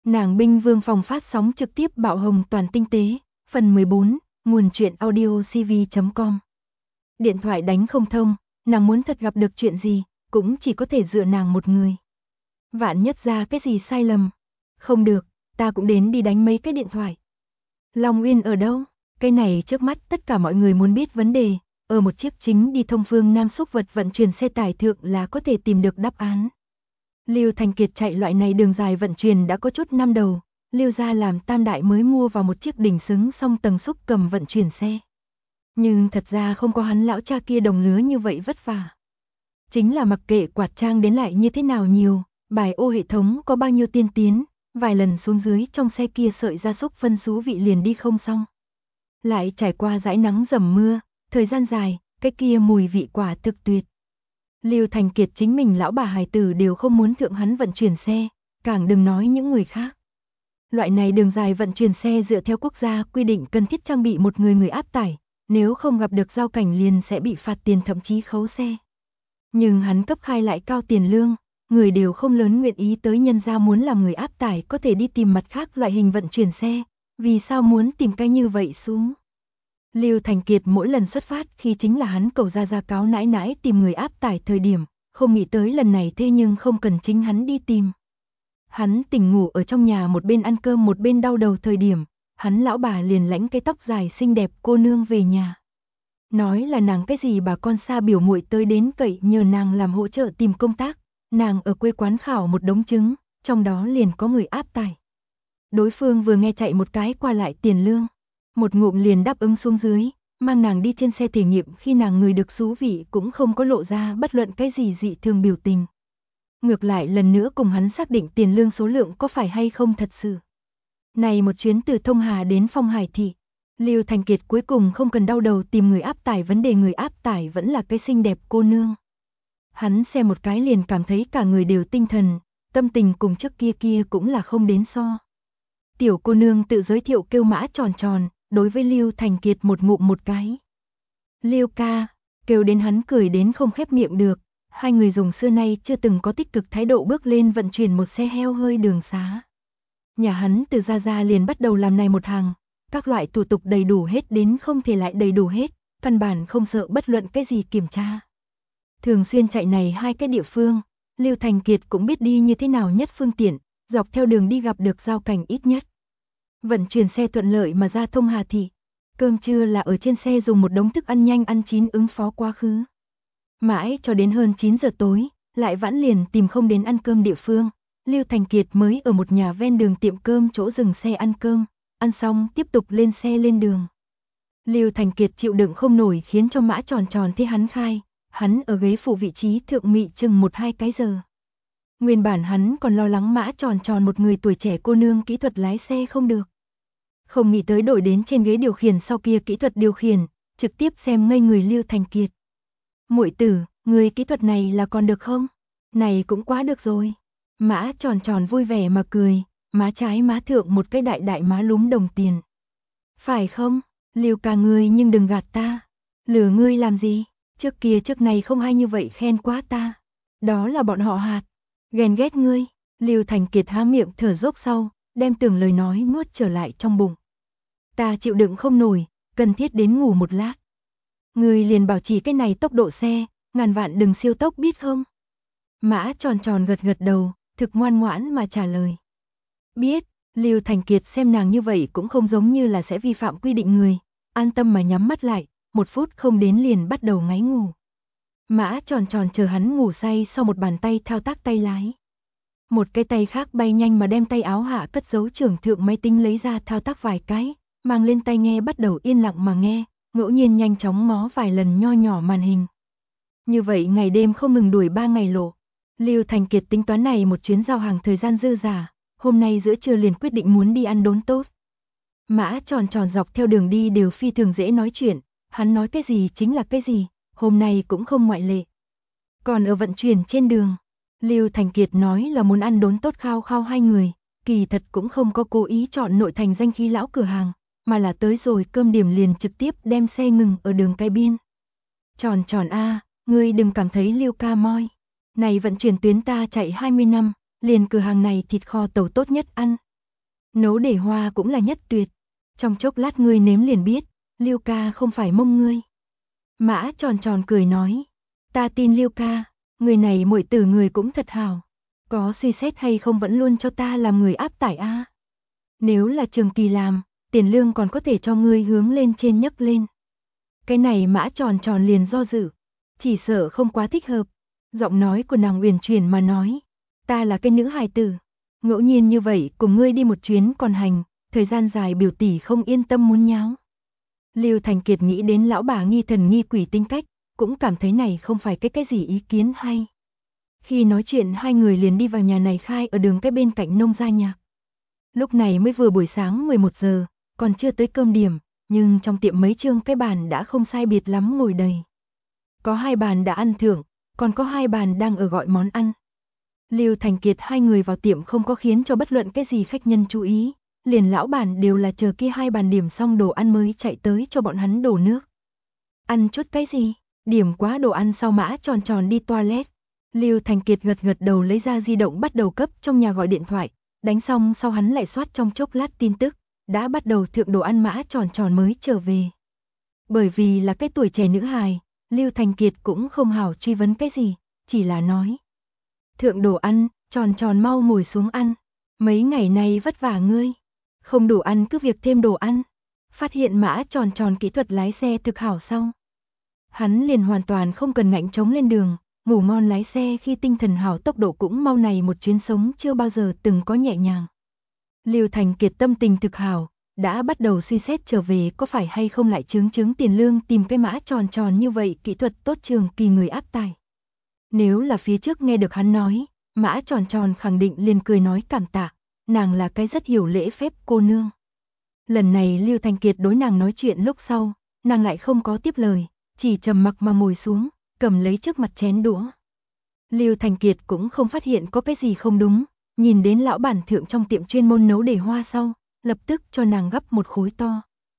Nàng binh vương phòng phát sóng trực tiếp bạo hồng toàn tinh tế, phần 14, nguồn truyện audio cv.com. Điện thoại đánh không thông, nàng muốn thật gặp được chuyện gì, cũng chỉ có thể dựa nàng một người. Vạn nhất ra cái gì sai lầm. Không được, ta cũng đến đi đánh mấy cái điện thoại. Long Uyên ở đâu? Cái này trước mắt tất cả mọi người muốn biết vấn đề, ở một chiếc chính đi thông phương Nam xúc vật vận chuyển xe tải thượng là có thể tìm được đáp án. Lưu Thành Kiệt chạy loại này đường dài vận chuyển đã có chút năm đầu, Lưu gia làm tam đại mới mua vào một chiếc đỉnh xứng song tầng xúc cầm vận chuyển xe. Nhưng thật ra không có hắn lão cha kia đồng lứa như vậy vất vả. Chính là mặc kệ quạt trang đến lại như thế nào nhiều, bài ô hệ thống có bao nhiêu tiên tiến, vài lần xuống dưới trong xe kia sợi gia súc phân số vị liền đi không xong. Lại trải qua dãi nắng dầm mưa, thời gian dài, cái kia mùi vị quả thực tuyệt. Lưu Thành Kiệt chính mình lão bà hài tử đều không muốn thượng hắn vận chuyển xe, càng đừng nói những người khác. Loại này đường dài vận chuyển xe dựa theo quốc gia quy định cần thiết trang bị một người áp tải, nếu không gặp được giao cảnh liền sẽ bị phạt tiền thậm chí khấu xe. Nhưng hắn cấp khai lại cao tiền lương, người đều không lớn nguyện ý tới, nhân ra muốn làm người áp tải có thể đi tìm mặt khác loại hình vận chuyển xe, vì sao muốn tìm cái như vậy xuống. Lưu Thành Kiệt mỗi lần xuất phát khi chính là hắn cầu ra cáo nãi nãi tìm người áp tải thời điểm, không nghĩ tới lần này thế nhưng không cần chính hắn đi tìm. Hắn tỉnh ngủ ở trong nhà một bên ăn cơm một bên đau đầu thời điểm, hắn lão bà liền lãnh cái tóc dài xinh đẹp cô nương về nhà. Nói là nàng cái gì bà con xa biểu muội tới đến cậy nhờ nàng làm hỗ trợ tìm công tác, nàng ở quê quán khảo một đống chứng, trong đó liền có người áp tải. Đối phương vừa nghe chạy một cái qua lại tiền lương, một ngụm liền đáp ứng xuống dưới, mang nàng đi trên xe thể nghiệm khi nàng người được xú vị cũng không có lộ ra bất luận cái gì dị thường biểu tình. Ngược lại lần nữa cùng hắn xác định tiền lương số lượng có phải hay không thật sự. Này một chuyến từ Thông Hà đến Phong Hải Thị, Lưu Thành Kiệt cuối cùng không cần đau đầu tìm người áp tải, vấn đề người áp tải vẫn là cái xinh đẹp cô nương. Hắn xem một cái liền cảm thấy cả người đều tinh thần, tâm tình cùng trước kia cũng là không đến so. Tiểu cô nương tự giới thiệu kêu Mã Tròn Tròn, đối với Lưu Thành Kiệt một ngụm một cái. Lưu ca, kêu đến hắn cười đến không khép miệng được, hai người dùng xưa nay chưa từng có tích cực thái độ bước lên vận chuyển một xe heo hơi đường xá. Nhà hắn từ ra liền bắt đầu làm này một hàng, các loại thủ tục đầy đủ hết đến không thể lại đầy đủ hết, căn bản không sợ bất luận cái gì kiểm tra. Thường xuyên chạy này hai cái địa phương, Lưu Thành Kiệt cũng biết đi như thế nào nhất phương tiện, dọc theo đường đi gặp được giao cảnh ít nhất. Vận chuyển xe thuận lợi mà ra Thông Hà Thị, cơm trưa là ở trên xe dùng một đống thức ăn nhanh ăn chín ứng phó quá khứ. Mãi cho đến hơn 9 giờ tối, lại vãn liền tìm không đến ăn cơm địa phương, Lưu Thành Kiệt mới ở một nhà ven đường tiệm cơm chỗ dừng xe ăn cơm, ăn xong tiếp tục lên xe lên đường. Lưu Thành Kiệt chịu đựng không nổi khiến cho Mã Tròn Tròn thế hắn khai, hắn ở ghế phụ vị trí thượng mị chừng 1-2 cái giờ. Nguyên bản hắn còn lo lắng Mã Tròn Tròn một người tuổi trẻ cô nương kỹ thuật lái xe không được. Không nghĩ tới đổi đến trên ghế điều khiển sau kia kỹ thuật điều khiển, trực tiếp xem ngây người Lưu Thành Kiệt. Muội tử, người kỹ thuật này là còn được không? Này cũng quá được rồi. Mã Tròn Tròn vui vẻ mà cười, má trái má thượng một cái đại đại má lúm đồng tiền. Phải không? Lưu ca ngươi nhưng đừng gạt ta. Lừa ngươi làm gì? Trước kia trước này không ai như vậy khen quá ta. Đó là bọn họ hạt. Ghen ghét ngươi. Lưu Thành Kiệt há miệng thở dốc sau, đem từng lời nói nuốt trở lại trong bụng. Ta chịu đựng không nổi, cần thiết đến ngủ một lát. Ngươi liền bảo trì cái này tốc độ xe, ngàn vạn đừng siêu tốc biết không? Mã Tròn Tròn gật gật đầu, thực ngoan ngoãn mà trả lời. Biết. Lưu Thành Kiệt xem nàng như vậy cũng không giống như là sẽ vi phạm quy định người, an tâm mà nhắm mắt lại, 1 phút không đến liền bắt đầu ngáy ngủ. Mã Tròn Tròn chờ hắn ngủ say sau một bàn tay thao tác tay lái. Một cái tay khác bay nhanh mà đem tay áo hạ cất giấu trưởng thượng máy tính lấy ra thao tác vài cái, mang lên tai nghe bắt đầu yên lặng mà nghe, ngẫu nhiên nhanh chóng ngó vài lần nho nhỏ màn hình. Như vậy ngày đêm không ngừng đuổi 3 ngày lộ. Lưu Thành Kiệt tính toán này một chuyến giao hàng thời gian dư dả, hôm nay giữa trưa liền quyết định muốn đi ăn đốn tốt. Mã Tròn Tròn dọc theo đường đi đều phi thường dễ nói chuyện, hắn nói cái gì chính là cái gì, hôm nay cũng không ngoại lệ. Còn ở vận chuyển trên đường, Lưu Thành Kiệt nói là muốn ăn đốn tốt khao khao hai người, kỳ thật cũng không có cố ý chọn nội thành danh khí lão cửa hàng, mà là tới rồi cơm điểm liền trực tiếp đem xe ngừng ở đường cái biên. Tròn Tròn a, ngươi đừng cảm thấy Lưu ca moi. Này vận chuyển tuyến ta chạy 20 năm, liền cửa hàng này thịt kho tàu tốt nhất ăn, Nấu để hoa cũng là nhất tuyệt. Trong chốc lát ngươi nếm liền biết, Lưu ca không phải mông ngươi. Mã Tròn Tròn cười nói, ta tin Lưu ca, người này muội tử người cũng thật hảo. Có suy xét hay không vẫn luôn cho ta làm người áp tải a. Nếu là Trường Kỳ làm, tiền lương còn có thể cho ngươi hướng lên trên nhấc lên. Cái này Mã Tròn Tròn liền do dự, chỉ sợ không quá thích hợp. Giọng nói của nàng uyển chuyển mà nói, ta là cái nữ hài tử, ngẫu nhiên như vậy cùng ngươi đi một chuyến còn hành, thời gian dài biểu tỷ không yên tâm muốn nháo. Lưu Thành Kiệt nghĩ đến lão bà nghi thần nghi quỷ tính cách, cũng cảm thấy này không phải cái gì ý kiến hay. Khi nói chuyện hai người liền đi vào nhà này khai ở đường cái bên cạnh nông gia nhạc. Lúc này mới vừa buổi sáng 11 giờ, còn chưa tới cơm điểm, nhưng trong tiệm mấy trương cái bàn đã không sai biệt lắm ngồi đầy. Có 2 bàn đã ăn thưởng, còn có 2 bàn đang ở gọi món ăn. Lưu Thành Kiệt hai người vào tiệm không có khiến cho bất luận cái gì khách nhân chú ý, liền lão bản đều là chờ kia 2 bàn điểm xong đồ ăn mới chạy tới cho bọn hắn đổ nước. Ăn chút cái gì? Điểm quá đồ ăn sau Mã Tròn Tròn đi toilet. Lưu Thành Kiệt gật đầu lấy ra di động bắt đầu cấp trong nhà gọi điện thoại, đánh xong sau hắn lại soát trong chốc lát tin tức, đã bắt đầu thượng đồ ăn Mã Tròn Tròn mới trở về. Bởi vì là cái tuổi trẻ nữ hài, Lưu Thành Kiệt cũng không hảo truy vấn cái gì, chỉ là nói. Thượng đồ ăn, Tròn Tròn mau ngồi xuống ăn, mấy ngày nay vất vả ngươi, không đủ ăn cứ việc thêm đồ ăn. Phát hiện Mã Tròn Tròn kỹ thuật lái xe thực hảo sau. Hắn liền hoàn toàn không cần ngạnh trống lên đường, ngủ ngon lái xe khi tinh thần hảo tốc độ cũng mau này một chuyến sống chưa bao giờ từng có nhẹ nhàng. Lưu Thành Kiệt tâm tình thực hảo, đã bắt đầu suy xét trở về có phải hay không lại chứng tiền lương tìm cái Mã Tròn Tròn như vậy kỹ thuật tốt Trường Kỳ người áp tài. Nếu là phía trước nghe được hắn nói, Mã Tròn Tròn khẳng định liền cười nói cảm tạ, nàng là cái rất hiểu lễ phép cô nương. Lần này Lưu Thành Kiệt đối nàng nói chuyện lúc sau, nàng lại không có tiếp lời, chỉ trầm mặc mà ngồi xuống, cầm lấy trước mặt chén đũa. Lưu Thành Kiệt cũng không phát hiện có cái gì không đúng, nhìn đến lão bản thượng trong tiệm chuyên môn nấu để hoa sau, lập tức cho nàng gắp một khối to.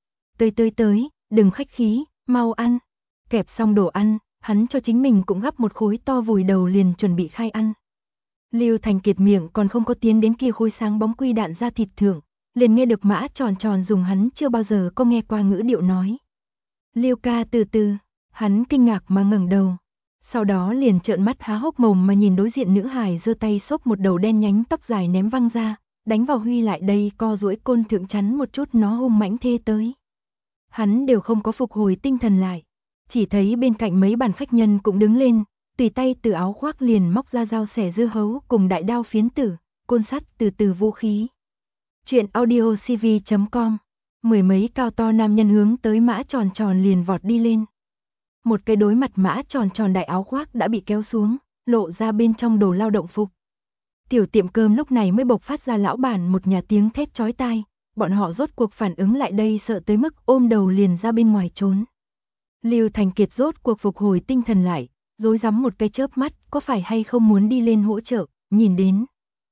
Tới, đừng khách khí, mau ăn. Kẹp xong đồ ăn, hắn cho chính mình cũng gắp một khối to vùi đầu liền chuẩn bị khai ăn. Lưu Thành Kiệt miệng còn không có tiến đến kia khối sáng bóng quy đạn ra thịt thưởng, liền nghe được Mã Tròn Tròn dùng hắn chưa bao giờ có nghe qua ngữ điệu nói. Lưu ca từ từ, hắn kinh ngạc mà ngẩng đầu. Sau đó liền trợn mắt há hốc mồm mà nhìn đối diện nữ hài giơ tay xốc một đầu đen nhánh tóc dài ném văng ra, đánh vào Huy lại đây co duỗi côn thượng chắn một chút nó hung mãnh thê tới. Hắn đều không có phục hồi tinh thần lại, chỉ thấy bên cạnh mấy bàn khách nhân cũng đứng lên, tùy tay từ áo khoác liền móc ra dao xẻ dưa hấu cùng đại đao phiến tử, côn sắt từ vũ khí. Chuyện audio cv.com. Mười mấy cao to nam nhân hướng tới Mã Tròn Tròn liền vọt đi lên. Một cái đối mặt Mã Tròn Tròn đại áo khoác đã bị kéo xuống, lộ ra bên trong đồ lao động phục. Tiểu tiệm cơm lúc này mới bộc phát ra lão bản một nhà tiếng thét chói tai, bọn họ rốt cuộc phản ứng lại đây sợ tới mức ôm đầu liền ra bên ngoài trốn. Lưu Thành Kiệt rốt cuộc phục hồi tinh thần lại, rối rắm một cái chớp mắt, có phải hay không muốn đi lên hỗ trợ, nhìn đến.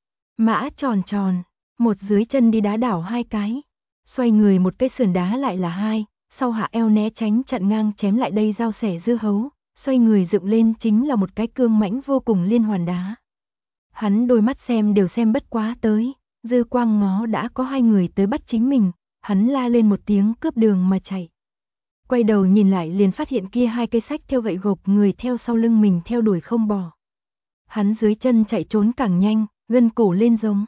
Mã Tròn Tròn, một dưới chân đi đá đảo 2 cái, xoay người một cái sườn đá lại là 2, sau hạ eo né tránh chặn ngang chém lại đây dao xẻ dưa hấu, xoay người dựng lên chính là một cái cương mãnh vô cùng liên hoàn đá. Hắn đôi mắt xem đều xem bất quá tới, dư quang ngó đã có 2 người tới bắt chính mình, hắn la lên một tiếng cướp đường mà chạy. Quay đầu nhìn lại liền phát hiện kia 2 cây sách theo gậy gộc người theo sau lưng mình theo đuổi không bỏ. Hắn dưới chân chạy trốn càng nhanh, gân cổ lên giống.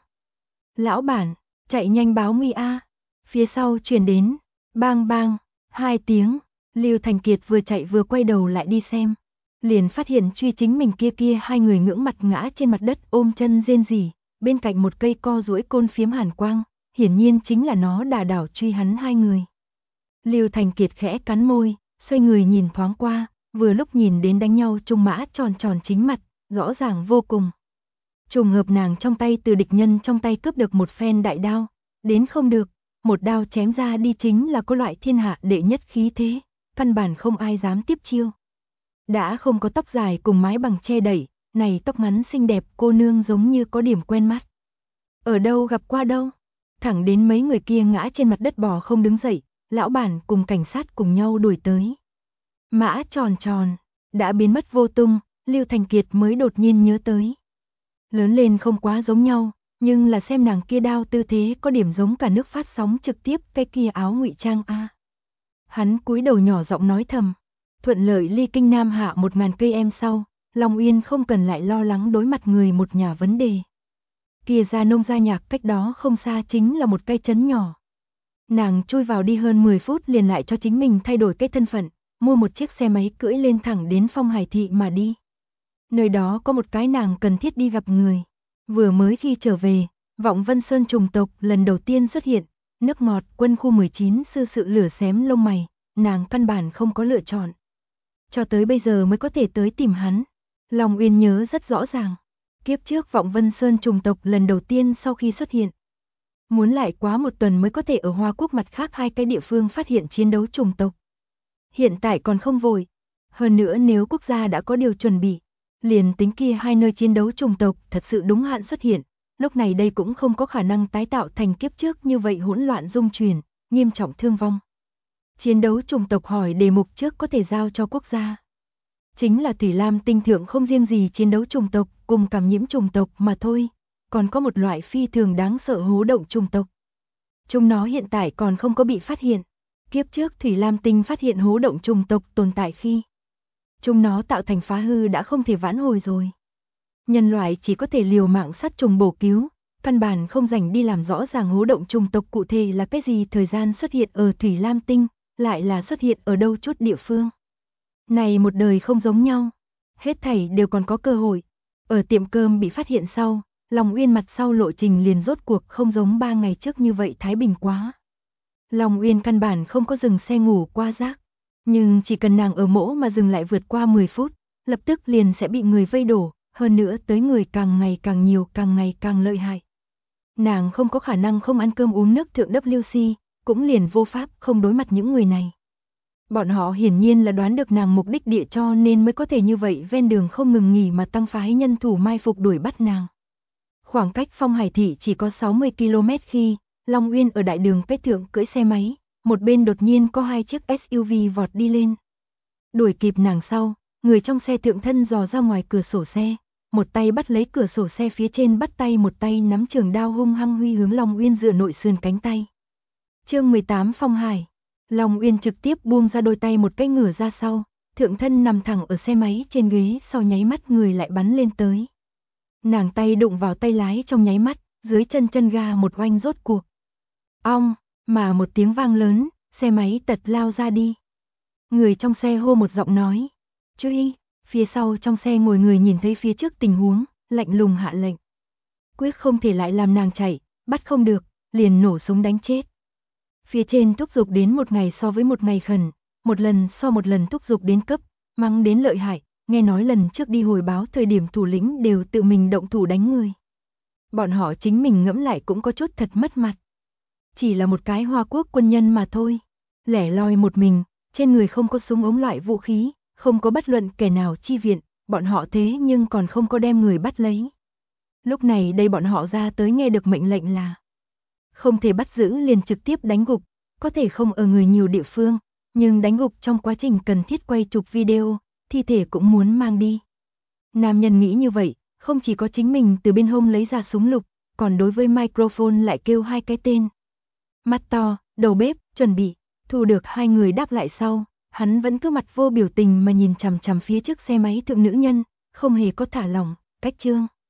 Lão bản, chạy nhanh báo nguy a. Phía sau truyền đến, bang bang, 2 tiếng, Lưu Thành Kiệt vừa chạy vừa quay đầu lại đi xem. Liền phát hiện truy chính mình kia 2 người ngưỡng mặt ngã trên mặt đất ôm chân rên rỉ, bên cạnh một cây co duỗi côn phiếm hàn quang, hiển nhiên chính là nó đả đảo truy hắn 2 người. Lưu Thành Kiệt khẽ cắn môi, xoay người nhìn thoáng qua, vừa lúc nhìn đến đánh nhau chung Mã Tròn Tròn chính mặt, rõ ràng vô cùng. Trùng hợp nàng trong tay từ địch nhân trong tay cướp được một phen đại đao, đến không được, một đao chém ra đi chính là có loại thiên hạ đệ nhất khí thế, căn bản không ai dám tiếp chiêu. Đã không có tóc dài cùng mái bằng che đẩy, này tóc ngắn xinh đẹp cô nương giống như có điểm quen mắt. Ở đâu gặp qua đâu? Thẳng đến mấy người kia ngã trên mặt đất bò không đứng dậy, lão bản cùng cảnh sát cùng nhau đuổi tới. Mã Tròn Tròn đã biến mất vô tung, Lưu Thành Kiệt mới đột nhiên nhớ tới. Lớn lên không quá giống nhau, Nhưng là xem nàng kia đao tư thế có điểm giống cả nước phát sóng trực tiếp cái kia áo ngụy trang a. Hắn cúi đầu nhỏ giọng nói thầm, thuận lợi ly kinh Nam Hạ 1000 cây em sau, Long Uyên không cần lại lo lắng đối mặt người một nhà vấn đề. Kia ra nông gia nhạc cách đó không xa chính là một cây trấn nhỏ. Nàng chui vào đi hơn 10 phút liền lại cho chính mình thay đổi cái thân phận, mua một chiếc xe máy cưỡi lên thẳng đến Phong Hải Thị mà đi. Nơi đó có một cái nàng cần thiết đi gặp người. Vừa mới khi trở về, Vọng Vân Sơn trùng tộc lần đầu tiên xuất hiện, nước ngọt quân khu 19 sư sự lửa xém lông mày, nàng căn bản không có lựa chọn. Cho tới bây giờ mới có thể tới tìm hắn. Long Uyên nhớ rất rõ ràng. Kiếp trước Vọng Vân Sơn trùng tộc lần đầu tiên sau khi xuất hiện. Muốn lại quá một tuần mới có thể ở Hoa Quốc mặt khác hai cái địa phương phát hiện chiến đấu trùng tộc. Hiện tại còn không vội. Hơn nữa nếu quốc gia đã có điều chuẩn bị, liền tính kia hai nơi chiến đấu trùng tộc thật sự đúng hạn xuất hiện, lúc này đây cũng không có khả năng tái tạo thành kiếp trước như vậy hỗn loạn dung chuyển, nghiêm trọng thương vong. Chiến đấu trùng tộc hỏi đề mục trước có thể giao cho quốc gia. Chính là Thủy Lam tinh thượng không riêng gì chiến đấu trùng tộc cùng cảm nhiễm trùng tộc mà thôi, còn có một loại phi thường đáng sợ hố động trùng tộc. Chúng nó hiện tại còn không có bị phát hiện. Kiếp trước Thủy Lam tinh phát hiện hố động trùng tộc tồn tại khi chúng nó tạo thành phá hư đã không thể vãn hồi rồi. Nhân loại chỉ có thể liều mạng sát trùng bổ cứu, căn bản không rảnh đi làm rõ ràng hố động trùng tộc cụ thể là cái gì, thời gian xuất hiện ở Thủy Lam tinh, lại là xuất hiện ở đâu chút địa phương. Này một đời không giống nhau, hết thảy đều còn có cơ hội. Ở tiệm cơm bị phát hiện sau, Long Uyên mặt sau lộ trình liền rốt cuộc không giống 3 ngày trước như vậy thái bình quá. Long Uyên căn bản không có dừng xe ngủ qua rác, nhưng chỉ cần nàng ở mỗ mà dừng lại vượt qua 10 phút, lập tức liền sẽ bị người vây đổ, hơn nữa tới người càng ngày càng nhiều, càng ngày càng lợi hại. Nàng không có khả năng không ăn cơm uống nước thượng WC, cũng liền vô pháp không đối mặt những người này. Bọn họ hiển nhiên là đoán được nàng mục đích địa cho nên mới có thể như vậy ven đường không ngừng nghỉ mà tăng phái nhân thủ mai phục đuổi bắt nàng. Khoảng cách Phong Hải Thị chỉ có 60 km khi, Long Uyên ở đại đường Pết Thượng cưỡi xe máy, một bên đột nhiên có hai chiếc SUV vọt đi lên. Đuổi kịp nàng sau, người trong xe thượng thân dò ra ngoài cửa sổ xe, một tay bắt lấy cửa sổ xe phía trên bắt tay, một tay nắm trường đao hung hăng huy hướng Long Uyên dựa nội sườn cánh tay. Chương 18 Phong Hải. Long Uyên trực tiếp buông ra đôi tay một cái ngửa ra sau, thượng thân nằm thẳng ở xe máy trên ghế, sau nháy mắt người lại bắn lên tới. Nàng tay đụng vào tay lái trong nháy mắt, dưới chân ga một oanh rốt cuộc. Ong, mà một tiếng vang lớn, xe máy tật lao ra đi. Người trong xe hô một giọng nói, truy, phía sau trong xe ngồi người nhìn thấy phía trước tình huống, lạnh lùng hạ lệnh. Quyết không thể lại làm nàng chạy, bắt không được, liền nổ súng đánh chết. Phía trên thúc giục đến một ngày so với một ngày khẩn, một lần so một lần thúc giục đến cấp, mắng đến lợi hại, nghe nói lần trước đi hồi báo thời điểm thủ lĩnh đều tự mình động thủ đánh người. Bọn họ chính mình ngẫm lại cũng có chút thật mất mặt. Chỉ là một cái Hoa Quốc quân nhân mà thôi, lẻ loi một mình, trên người không có súng ống loại vũ khí, không có bất luận kẻ nào chi viện, bọn họ thế nhưng còn không có đem người bắt lấy. Lúc này đây bọn họ ra tới nghe được mệnh lệnh là không thể bắt giữ liền trực tiếp đánh gục, có thể không ở người nhiều địa phương, nhưng đánh gục trong quá trình cần thiết quay chụp video, thi thể cũng muốn mang đi. Nam nhân nghĩ như vậy, không chỉ có chính mình từ bên hông lấy ra súng lục, còn đối với microphone lại kêu hai cái tên. Mắt to, đầu bếp, chuẩn bị, thu được hai người đáp lại sau, hắn vẫn cứ mặt vô biểu tình mà nhìn chằm chằm phía trước xe máy thượng nữ nhân, không hề có thả lỏng, cách chương.